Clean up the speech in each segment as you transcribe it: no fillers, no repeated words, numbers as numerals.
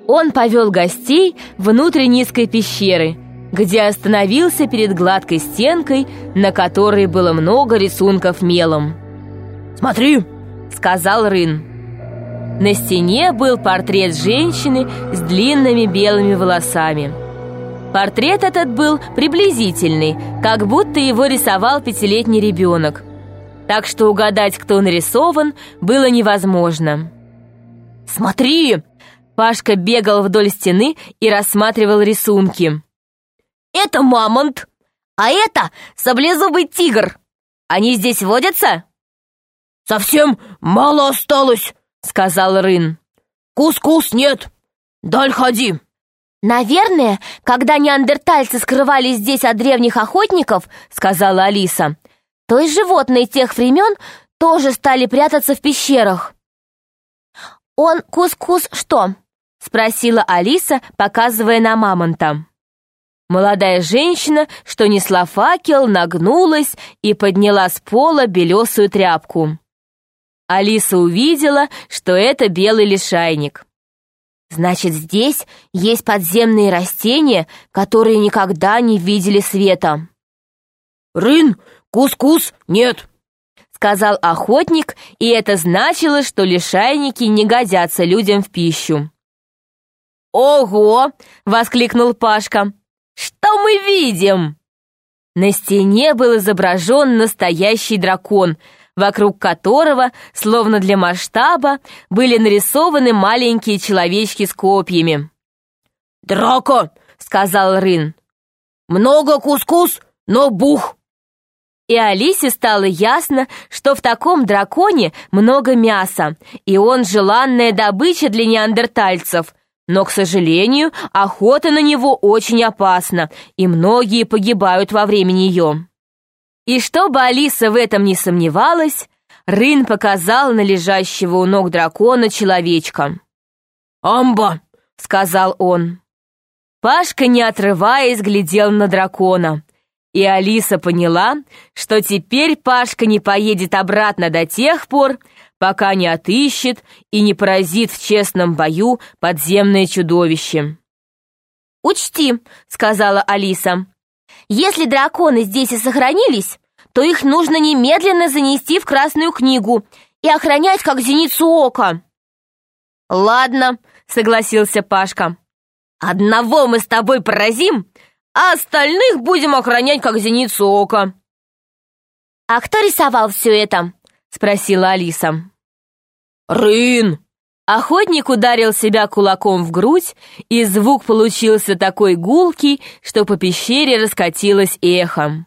Он повел гостей внутрь низкой пещеры, где остановился перед гладкой стенкой, на которой было много рисунков мелом. «Смотри!» — сказал Рын. На стене был портрет женщины с длинными белыми волосами. Портрет этот был приблизительный, как будто его рисовал 5-летний ребенок. Так что угадать, кто нарисован, было невозможно. «Смотри!» Пашка бегал вдоль стены и рассматривал рисунки. «Это мамонт, а это саблезубый тигр. Они здесь водятся?» «Совсем мало осталось», — сказал Рын. «Кус-кус нет. Даль ходи». «Наверное, когда неандертальцы скрывались здесь от древних охотников, — сказала Алиса, — то и животные тех времен тоже стали прятаться в пещерах». «Он кус-кус что?» — спросила Алиса, показывая на мамонта. Молодая женщина, что несла факел, нагнулась и подняла с пола белесую тряпку. Алиса увидела, что это белый лишайник. «Значит, здесь есть подземные растения, которые никогда не видели света». «Рын, кус-кус нет», — сказал охотник, и это значило, что лишайники не годятся людям в пищу. «Ого!» — воскликнул Пашка. «Что мы видим?» На стене был изображен настоящий дракон, вокруг которого, словно для масштаба, были нарисованы маленькие человечки с копьями. «Драка!» — сказал Рын. «Много кус-кус, но бух!» И Алисе стало ясно, что в таком драконе много мяса, и он желанная добыча для неандертальцев. Но, к сожалению, охота на него очень опасна, и многие погибают во время нее. И чтобы Алиса в этом не сомневалась, Рын показал на лежащего у ног дракона человечка. «Амба!» — сказал он. Пашка, не отрываясь, глядел на дракона, и Алиса поняла, что теперь Пашка не поедет обратно до тех пор, пока не отыщет и не поразит в честном бою подземное чудовище. «Учти», — сказала Алиса, — «если драконы здесь и сохранились, то их нужно немедленно занести в Красную книгу и охранять как зеницу ока». «Ладно», — согласился Пашка. «Одного мы с тобой поразим, а остальных будем охранять как зеницу ока». «А кто рисовал все это?» — спросила Алиса. «Рын!» Охотник ударил себя кулаком в грудь, и звук получился такой гулкий, что по пещере раскатилось эхом.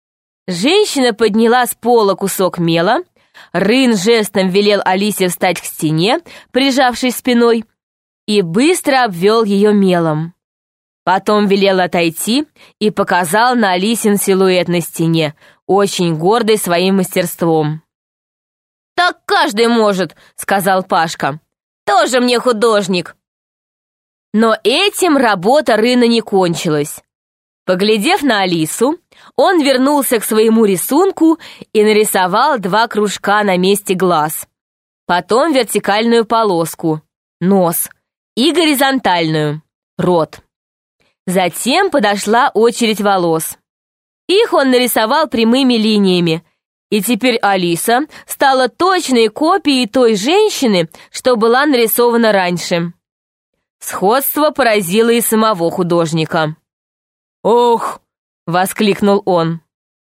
Женщина подняла с пола кусок мела, Рын жестом велел Алисе встать к стене, прижавшись спиной, и быстро обвел ее мелом. Потом велел отойти и показал на Алисин силуэт на стене, очень гордый своим мастерством. «Так каждый может», — сказал Пашка. «Тоже мне художник». Но этим работа Рына не кончилась. Поглядев на Алису, он вернулся к своему рисунку и нарисовал 2 кружка на месте глаз. Потом вертикальную полоску — нос, и горизонтальную — рот. Затем подошла очередь волос. Их он нарисовал прямыми линиями, и теперь Алиса стала точной копией той женщины, что была нарисована раньше. Сходство поразило и самого художника. «Ох!» — воскликнул он.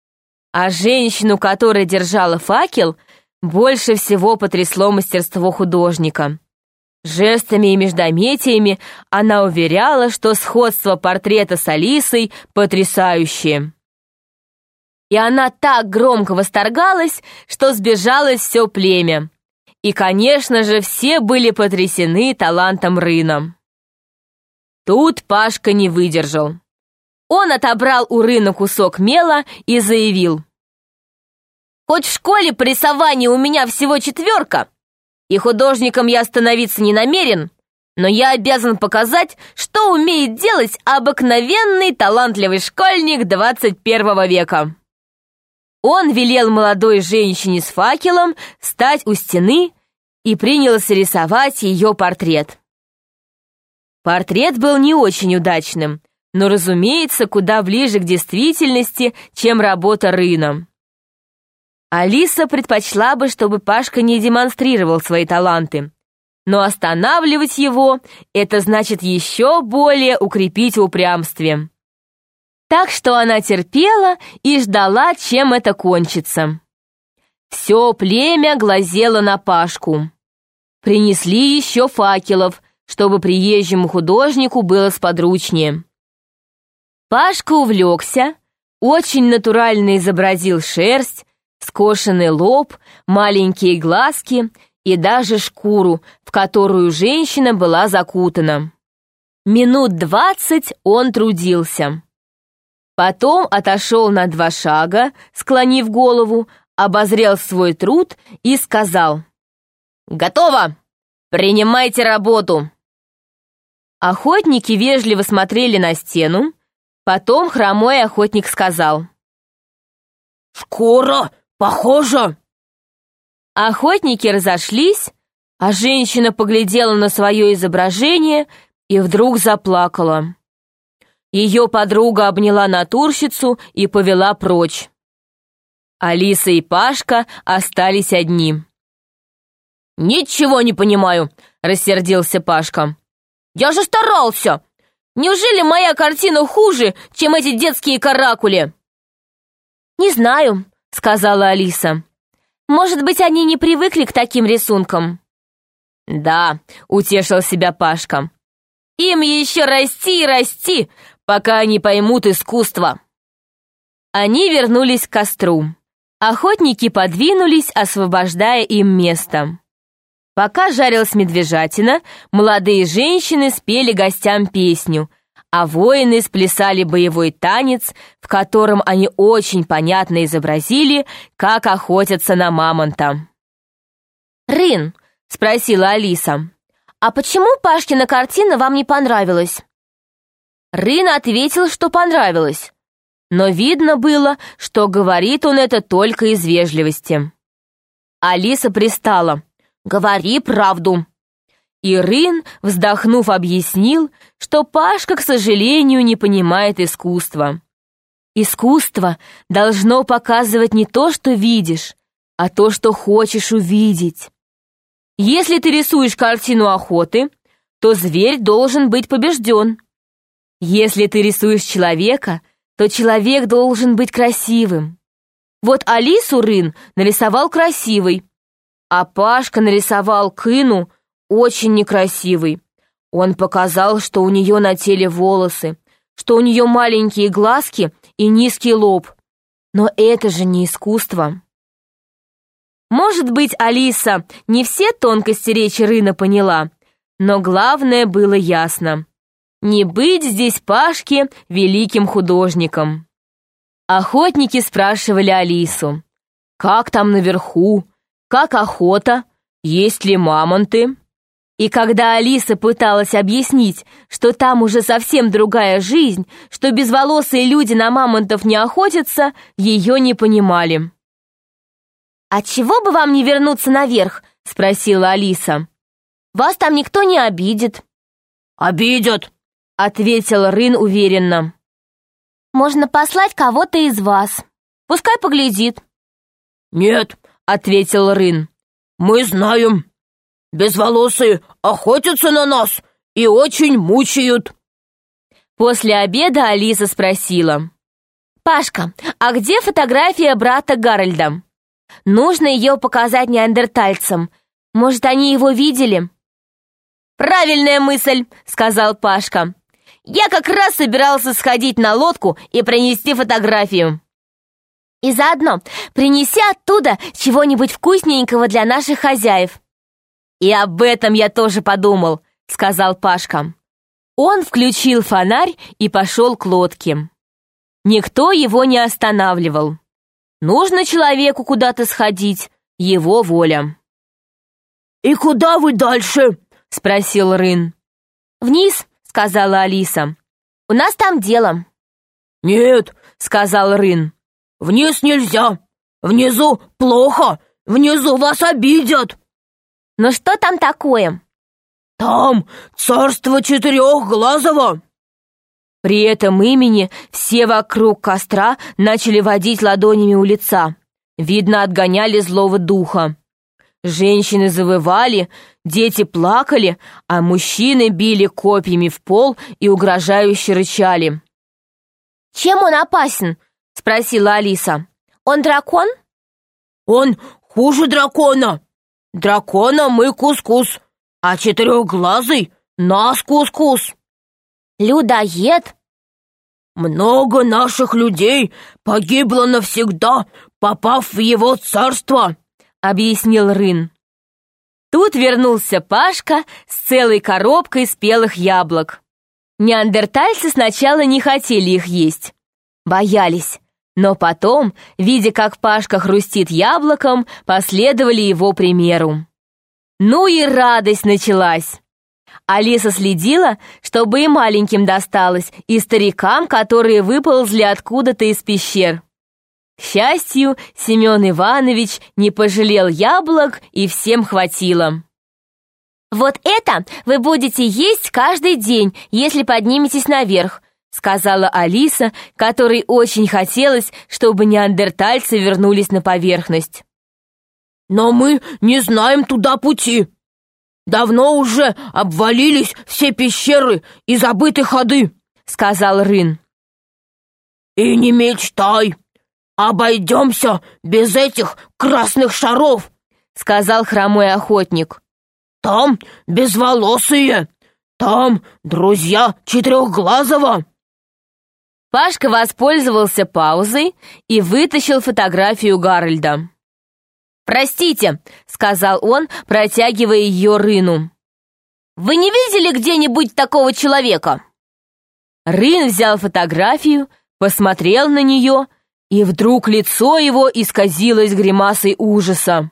А женщину, которая держала факел, больше всего потрясло мастерство художника. Жестами и междометиями она уверяла, что сходство портрета с Алисой потрясающее. И она так громко восторгалась, что сбежалось все племя. И, конечно же, все были потрясены талантом Рына. Тут Пашка не выдержал. Он отобрал у Рына кусок мела и заявил: «Хоть в школе по рисованию у меня всего 4, и художником я становиться не намерен, но я обязан показать, что умеет делать обыкновенный талантливый школьник 21 века». Он велел молодой женщине с факелом встать у стены и принялся рисовать ее портрет. Портрет был не очень удачным, но, разумеется, куда ближе к действительности, чем работа Рына. Алиса предпочла бы, чтобы Пашка не демонстрировал свои таланты, но останавливать его — это значит еще более укрепить в упрямстве. Так что она терпела и ждала, чем это кончится. Все племя глазело на Пашку. Принесли еще факелов, чтобы приезжему художнику было сподручнее. Пашка увлекся, очень натурально изобразил шерсть, скошенный лоб, маленькие глазки и даже шкуру, в которую женщина была закутана. Минут 20 он трудился. Потом отошел на 2 шага, склонив голову, обозрел свой труд и сказал: «Готово! Принимайте работу!» Охотники вежливо смотрели на стену, потом хромой охотник сказал: «Скоро, похоже!» Охотники разошлись, а женщина поглядела на свое изображение и вдруг заплакала. Ее подруга обняла натурщицу и повела прочь. Алиса и Пашка остались одни. «Ничего не понимаю», — рассердился Пашка. «Я же старался! Неужели моя картина хуже, чем эти детские каракули?» «Не знаю», — сказала Алиса. «Может быть, они не привыкли к таким рисункам?» «Да», — утешил себя Пашка. «Им еще расти и расти, пока они поймут искусство». Они вернулись к костру. Охотники подвинулись, освобождая им место. Пока жарилась медвежатина, молодые женщины спели гостям песню, а воины сплясали боевой танец, в котором они очень понятно изобразили, как охотятся на мамонта. «Рын», — спросила Алиса, — «а почему Пашкина картина вам не понравилась?» Рын ответил, что понравилось, но видно было, что говорит он это только из вежливости. Алиса пристала: «Говори правду». И Рын, вздохнув, объяснил, что Пашка, к сожалению, не понимает искусства. Искусство должно показывать не то, что видишь, а то, что хочешь увидеть. Если ты рисуешь картину охоты, то зверь должен быть побежден. Если ты рисуешь человека, то человек должен быть красивым. Вот Алису Рын нарисовал красивой, а Пашка нарисовал Кыну очень некрасивый. Он показал, что у нее на теле волосы, что у нее маленькие глазки и низкий лоб. Но это же не искусство. Может быть, Алиса не все тонкости речи Рына поняла, но главное было ясно: не быть здесь Пашке великим художником. Охотники спрашивали Алису: «Как там наверху? Как охота? Есть ли мамонты?» И когда Алиса пыталась объяснить, что там уже совсем другая жизнь, что безволосые люди на мамонтов не охотятся, ее не понимали. «А чего бы вам не вернуться наверх?» — спросила Алиса. «Вас там никто не обидит». «Обидят», — ответил Рын уверенно. «Можно послать кого-то из вас. Пускай поглядит». «Нет», — ответил Рын. «Мы знаем. Безволосые охотятся на нас и очень мучают». После обеда Алиса спросила: «Пашка, а где фотография брата Гарольда? Нужно ее показать неандертальцам. Может, они его видели?» «Правильная мысль», — сказал Пашка. «Я как раз собирался сходить на лодку и принести фотографию». «И заодно принеси оттуда чего-нибудь вкусненького для наших хозяев». «И об этом я тоже подумал», — сказал Пашка. Он включил фонарь и пошел к лодке. Никто его не останавливал. Нужно человеку куда-то сходить, его воля. «И куда вы дальше?» — спросил Рын. «Вниз», — сказала Алиса. «У нас там дело». «Нет», — сказал Рын. «Вниз нельзя. Внизу плохо. Внизу вас обидят». «Но что там такое?» Там царство Четырехглазого!» При этом имени все вокруг костра начали водить ладонями у лица. Видно, отгоняли злого духа. Женщины завывали, дети плакали, а мужчины били копьями в пол и угрожающе рычали. «Чем он опасен?» — спросила Алиса. «Он дракон?» «Он хуже дракона. Дракона мы кус-кус, а четырехглазый нас кус-кус». «Людоед?» «Много наших людей погибло навсегда, попав в его царство», — объяснил Рын. Тут вернулся Пашка с целой коробкой спелых яблок. Неандертальцы сначала не хотели их есть, боялись, но потом, видя, как Пашка хрустит яблоком, последовали его примеру. Ну и радость началась. Алиса следила, чтобы и маленьким досталось, и старикам, которые выползли откуда-то из пещер. К счастью, Семен Иванович не пожалел яблок, и всем хватило. «Вот это вы будете есть каждый день, если подниметесь наверх», сказала Алиса, которой очень хотелось, чтобы неандертальцы вернулись на поверхность. «Но мы не знаем туда пути. Давно уже обвалились все пещеры и забыты ходы», сказал Рын. «И не мечтай, обойдемся без этих красных шаров», сказал хромой охотник. «Там безволосые, там друзья Четырехглазого». Пашка воспользовался паузой и вытащил фотографию Гарольда. «Простите», — сказал он, протягивая ее Рыну. «Вы не видели где-нибудь такого человека?» Рын взял фотографию, посмотрел на нее, и вдруг лицо его исказилось гримасой ужаса.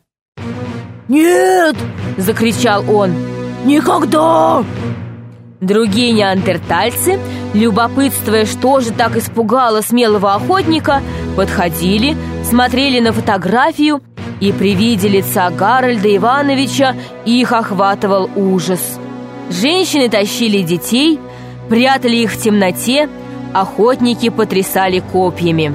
«Нет!» — закричал он. «Никогда!» Другие неандертальцы, любопытствуя, что же так испугало смелого охотника, подходили, смотрели на фотографию, и при виде лица Гарольда Ивановича их охватывал ужас. Женщины тащили детей, прятали их в темноте, охотники потрясали копьями.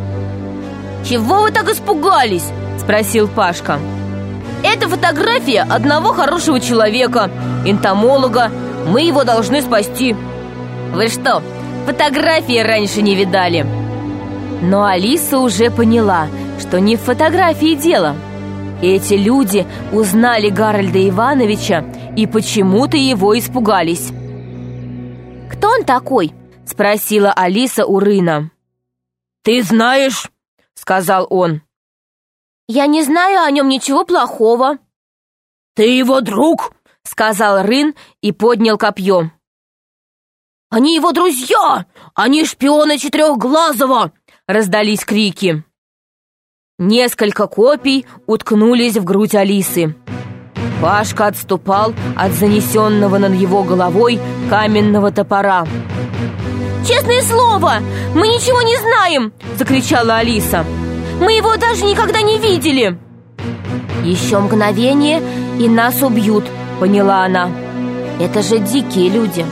«Чего вы так испугались?» — спросил Пашка. «Это фотография одного хорошего человека, энтомолога. Мы его должны спасти». «Вы что, фотографии раньше не видали?» Но Алиса уже поняла, что не в фотографии дело. Эти люди узнали Гарольда Ивановича и почему-то его испугались. «Кто он такой?» — спросила Алиса у Рына. «Ты знаешь?» — сказал он. «Я не знаю о нем ничего плохого». «Ты его друг?» — сказал Рын и поднял копье. «Они его друзья! Они шпионы Четырехглазого!» — раздались крики. Несколько копий уткнулись в грудь Алисы. Пашка отступал от занесенного над его головой каменного топора. «Честное слово, мы ничего не знаем!» — закричала Алиса. «Мы его даже никогда не видели!» «Еще мгновение, и нас убьют», — поняла она. «Это же дикие люди».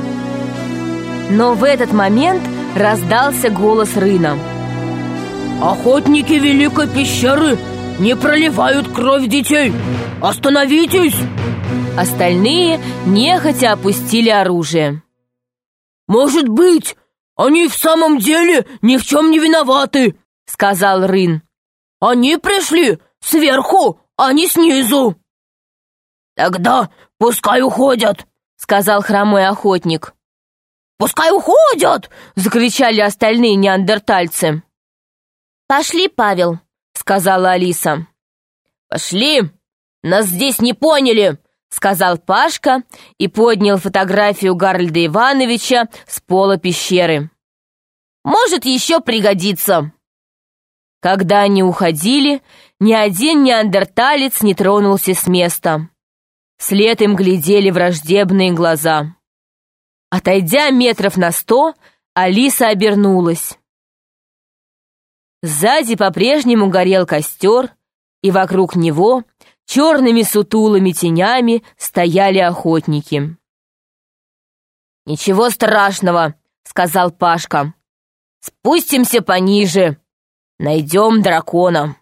Но в этот момент раздался голос Рына. «Охотники Великой пещеры не проливают кровь детей! Остановитесь!» Остальные нехотя опустили оружие. «Может быть, они в самом деле ни в чем не виноваты», — сказал Рын. «Они пришли сверху, а не снизу». «Тогда пускай уходят», — сказал хромой охотник. «Пускай уходят!» — закричали остальные неандертальцы. «Пошли, Павел», — сказала Алиса. «Пошли! Нас здесь не поняли!» — сказал Пашка и поднял фотографию Гарольда Ивановича с пола пещеры. «Может, еще пригодится!» Когда они уходили, ни один неандерталец не тронулся с места. Вслед им глядели враждебные глаза. Отойдя метров на 100, Алиса обернулась. Сзади по-прежнему горел костер, и вокруг него черными сутулыми тенями стояли охотники. «Ничего страшного», — сказал Пашка. «Спустимся пониже, найдем дракона».